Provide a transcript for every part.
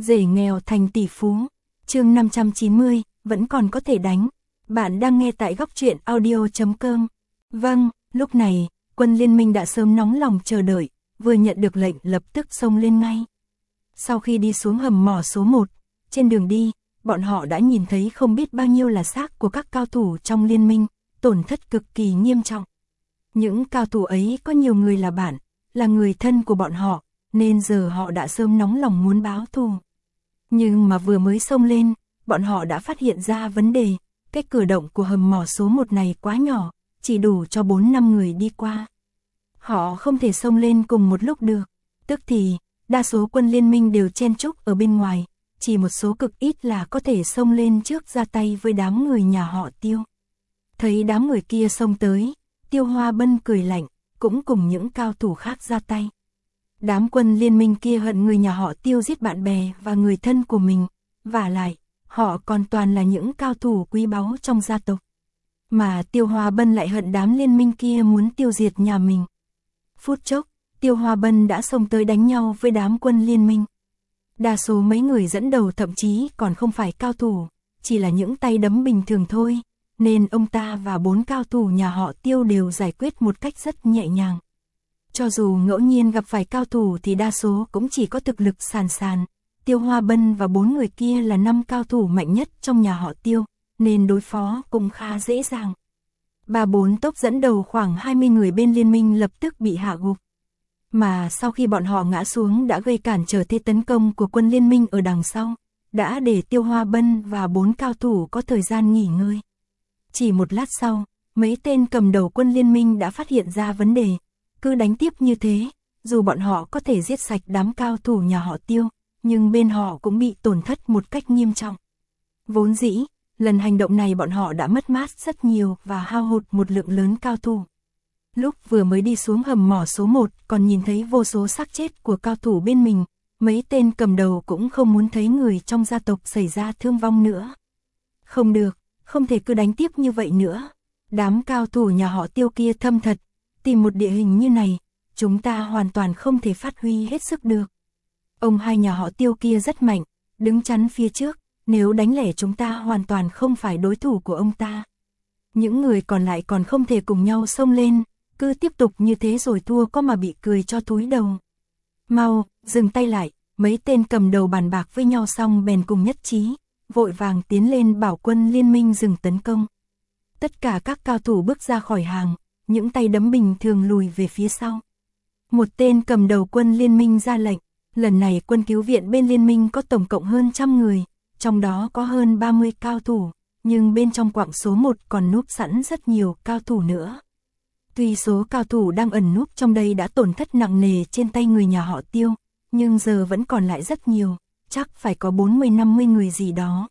Rể nghèo thành tỷ phú. Chương 590, vẫn còn có thể đánh. Bạn đang nghe tại góc truyện audio.com. Vâng, lúc này, quân liên minh đã sớm nóng lòng chờ đợi, vừa nhận được lệnh lập tức xông lên ngay. Sau khi đi xuống hầm mỏ số 1, trên đường đi, bọn họ đã nhìn thấy không biết bao nhiêu là xác của các cao thủ trong liên minh, tổn thất cực kỳ nghiêm trọng. Những cao thủ ấy có nhiều người là bạn, là người thân của bọn họ, nên giờ họ đã sớm nóng lòng muốn báo thù. Nhưng mà vừa mới xông lên, bọn họ đã phát hiện ra vấn đề, cái cửa động của hầm mỏ số 1 này quá nhỏ, chỉ đủ cho 4-5 người đi qua. Họ không thể xông lên cùng một lúc được, tức thì, đa số quân liên minh đều chen chúc ở bên ngoài, chỉ một số cực ít là có thể xông lên trước ra tay với đám người nhà họ Tiêu. Thấy đám người kia xông tới, Tiêu Hoa Bân cười lạnh, cũng cùng những cao thủ khác ra tay. Đám quân liên minh kia hận người nhà họ Tiêu giết bạn bè và người thân của mình, vả lại, họ còn toàn là những cao thủ quý báu trong gia tộc. Mà Tiêu Hoa Bân lại hận đám liên minh kia muốn tiêu diệt nhà mình. Phút chốc, Tiêu Hoa Bân đã xông tới đánh nhau với đám quân liên minh. Đa số mấy người dẫn đầu thậm chí còn không phải cao thủ, chỉ là những tay đấm bình thường thôi, nên ông ta và 4 cao thủ nhà họ Tiêu đều giải quyết một cách rất nhẹ nhàng. Cho dù ngẫu nhiên gặp phải cao thủ thì đa số cũng chỉ có thực lực sàn sàn. Tiêu Hoa Bân và 4 người kia là 5 cao thủ mạnh nhất trong nhà họ Tiêu, nên đối phó cũng khá dễ dàng. 3-4 tốc dẫn đầu khoảng 20 người bên liên minh lập tức bị hạ gục. Mà sau khi bọn họ ngã xuống đã gây cản trở thế tấn công của quân liên minh ở đằng sau, đã để Tiêu Hoa Bân và 4 cao thủ có thời gian nghỉ ngơi. Chỉ một lát sau, mấy tên cầm đầu quân liên minh đã phát hiện ra vấn đề. Cứ đánh tiếp như thế, dù bọn họ có thể giết sạch đám cao thủ nhà họ Tiêu, nhưng bên họ cũng bị tổn thất một cách nghiêm trọng. Vốn dĩ, lần hành động này bọn họ đã mất mát rất nhiều và hao hụt một lượng lớn cao thủ. Lúc vừa mới đi xuống hầm mỏ số 1 còn nhìn thấy vô số xác chết của cao thủ bên mình, mấy tên cầm đầu cũng không muốn thấy người trong gia tộc xảy ra thương vong nữa. Không được, không thể cứ đánh tiếp như vậy nữa. Đám cao thủ nhà họ Tiêu kia thâm thật, tìm một địa hình như này, chúng ta hoàn toàn không thể phát huy hết sức được. Ông hai nhà họ Tiêu kia rất mạnh, đứng chắn phía trước, nếu đánh lẻ chúng ta hoàn toàn không phải đối thủ của ông ta. Những người còn lại còn không thể cùng nhau xông lên, cứ tiếp tục như thế rồi thua có mà bị cười cho túi đầu. Mau, dừng tay lại, mấy tên cầm đầu bàn bạc với nhau xong bèn cùng nhất trí, vội vàng tiến lên bảo quân liên minh dừng tấn công. Tất cả các cao thủ bước ra khỏi hàng, những tay đấm bình thường lùi về phía sau. Một tên cầm đầu quân liên minh ra lệnh, lần này quân cứu viện bên liên minh có tổng cộng hơn 100 người, trong đó có hơn 30 cao thủ, nhưng bên trong quặng số 1 còn núp sẵn rất nhiều cao thủ nữa. Tuy số cao thủ đang ẩn núp trong đây đã tổn thất nặng nề trên tay người nhà họ Tiêu, nhưng giờ vẫn còn lại rất nhiều, chắc phải có 40-50 người gì đó.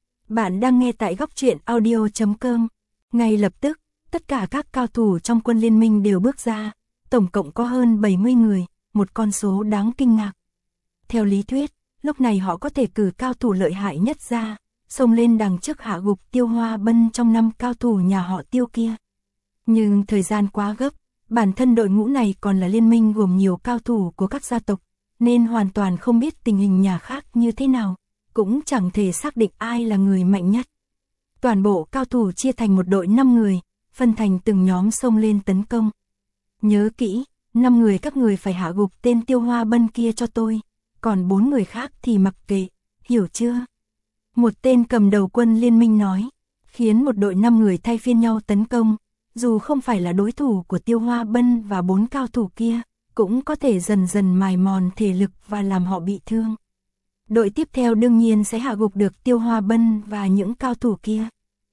Bạn đang nghe tại góc truyện audio.com. Ngay lập tức, tất cả các cao thủ trong quân liên minh đều bước ra, tổng cộng có hơn 70 người, một con số đáng kinh ngạc. Theo lý thuyết, lúc này họ có thể cử cao thủ lợi hại nhất ra, xông lên đằng trước hạ gục Tiêu Hoa Bân trong 5 cao thủ nhà họ Tiêu kia. Nhưng thời gian quá gấp, bản thân đội ngũ này còn là liên minh gồm nhiều cao thủ của các gia tộc, nên hoàn toàn không biết tình hình nhà khác như thế nào, cũng chẳng thể xác định ai là người mạnh nhất. Toàn bộ cao thủ chia thành một đội 5 người, phân thành từng nhóm xông lên tấn công. Nhớ kỹ, 5 người các người phải hạ gục tên Tiêu Hoa Bân kia cho tôi, còn 4 người khác thì mặc kệ, hiểu chưa? Một tên cầm đầu quân liên minh nói, khiến một đội 5 người thay phiên nhau tấn công, dù không phải là đối thủ của Tiêu Hoa Bân và 4 cao thủ kia, cũng có thể dần dần mài mòn thể lực và làm họ bị thương. Đội tiếp theo đương nhiên sẽ hạ gục được Tiêu Hoa Bân và những cao thủ kia.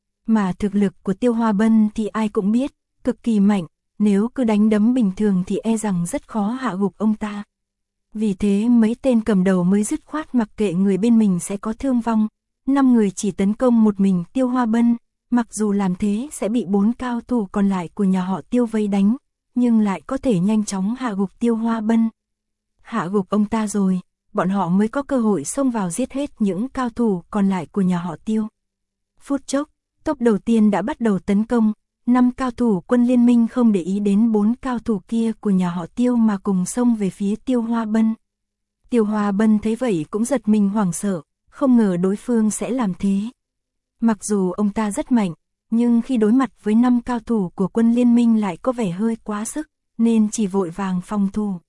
Mà thực lực của Tiêu Hoa Bân thì ai cũng biết, cực kỳ mạnh, nếu cứ đánh đấm bình thường thì e rằng rất khó hạ gục ông ta. Vì thế mấy tên cầm đầu mới dứt khoát mặc kệ người bên mình sẽ có thương vong, 5 người chỉ tấn công một mình Tiêu Hoa Bân, mặc dù làm thế sẽ bị 4 cao thủ còn lại của nhà họ Tiêu vây đánh, nhưng lại có thể nhanh chóng hạ gục Tiêu Hoa Bân. Hạ gục ông ta rồi, bọn họ mới có cơ hội xông vào giết hết những cao thủ còn lại của nhà họ Tiêu. Phút chốc, tốp đầu tiên đã bắt đầu tấn công, 5 cao thủ quân liên minh không để ý đến 4 cao thủ kia của nhà họ Tiêu mà cùng xông về phía Tiêu Hoa Bân. Tiêu Hoa Bân thấy vậy cũng giật mình hoảng sợ, không ngờ đối phương sẽ làm thế. Mặc dù ông ta rất mạnh, nhưng khi đối mặt với 5 cao thủ của quân liên minh lại có vẻ hơi quá sức, nên chỉ vội vàng phòng thủ.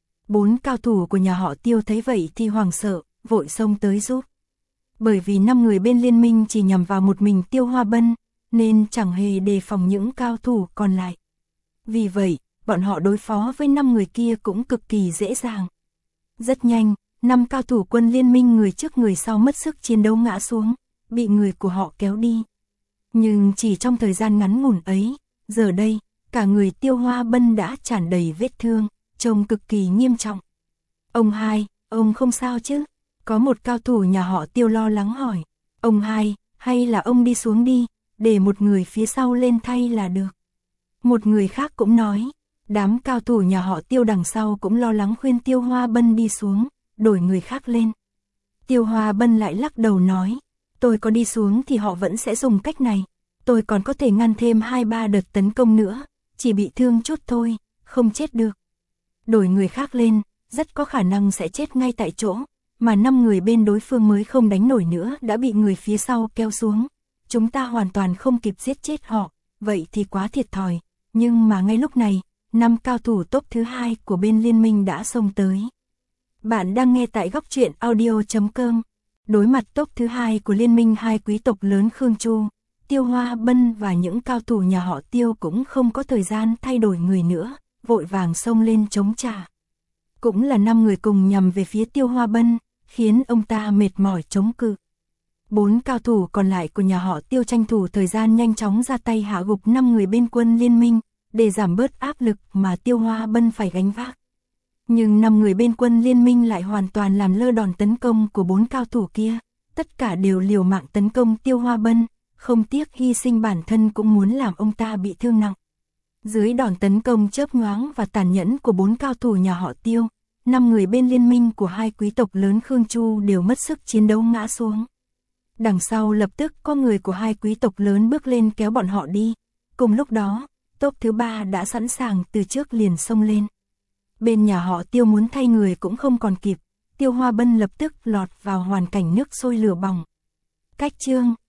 4 cao thủ của nhà họ Tiêu thấy vậy thì hoảng sợ, vội xông tới giúp. Bởi vì 5 người bên liên minh chỉ nhằm vào một mình Tiêu Hoa Bân, nên chẳng hề đề phòng những cao thủ còn lại. Vì vậy, bọn họ đối phó với 5 người kia cũng cực kỳ dễ dàng. Rất nhanh, 5 cao thủ quân liên minh người trước người sau mất sức chiến đấu ngã xuống, bị người của họ kéo đi. Nhưng chỉ trong thời gian ngắn ngủn ấy, giờ đây, cả người Tiêu Hoa Bân đã tràn đầy vết thương, trông cực kỳ nghiêm trọng. Ông hai, ông không sao chứ? Có một cao thủ nhà họ Tiêu lo lắng hỏi. Ông hai, hay là ông đi xuống đi, để một người phía sau lên thay là được. Một người khác cũng nói. Đám cao thủ nhà họ Tiêu đằng sau cũng lo lắng khuyên Tiêu Hoa Bân đi xuống, đổi người khác lên. Tiêu Hoa Bân lại lắc đầu nói. Tôi có đi xuống thì họ vẫn sẽ dùng cách này. Tôi còn có thể ngăn thêm 2-3 đợt tấn công nữa, chỉ bị thương chút thôi, không chết được. Đổi người khác lên, rất có khả năng sẽ chết ngay tại chỗ, mà 5 người bên đối phương mới không đánh nổi nữa đã bị người phía sau kéo xuống. Chúng ta hoàn toàn không kịp giết chết họ, vậy thì quá thiệt thòi. Nhưng mà ngay lúc này, 5 cao thủ top thứ 2 của bên liên minh đã xông tới. Bạn đang nghe tại góc truyện audio.com. Đối mặt top thứ 2 của liên minh hai quý tộc lớn Khương Chu, Tiêu Hoa Bân và những cao thủ nhà họ Tiêu cũng không có thời gian thay đổi người nữa, vội vàng xông lên chống trả. Cũng là 5 người cùng nhằm về phía Tiêu Hoa Bân, khiến ông ta mệt mỏi chống cự. 4 cao thủ còn lại của nhà họ Tiêu tranh thủ thời gian nhanh chóng ra tay hạ gục 5 người bên quân liên minh, để giảm bớt áp lực mà Tiêu Hoa Bân phải gánh vác. Nhưng 5 người bên quân liên minh lại hoàn toàn làm lơ đòn tấn công của 4 cao thủ kia, tất cả đều liều mạng tấn công Tiêu Hoa Bân, không tiếc hy sinh bản thân cũng muốn làm ông ta bị thương nặng. Dưới đòn tấn công chớp nhoáng và tàn nhẫn của 4 cao thủ nhà họ Tiêu, 5 người bên liên minh của hai quý tộc lớn Khương Chu đều mất sức chiến đấu ngã xuống. Đằng sau lập tức có người của hai quý tộc lớn bước lên kéo bọn họ đi. Cùng lúc đó, top thứ 3 đã sẵn sàng từ trước liền xông lên. Bên nhà họ Tiêu muốn thay người cũng không còn kịp, Tiêu Hoa Bân lập tức lọt vào hoàn cảnh nước sôi lửa bỏng. Cách chương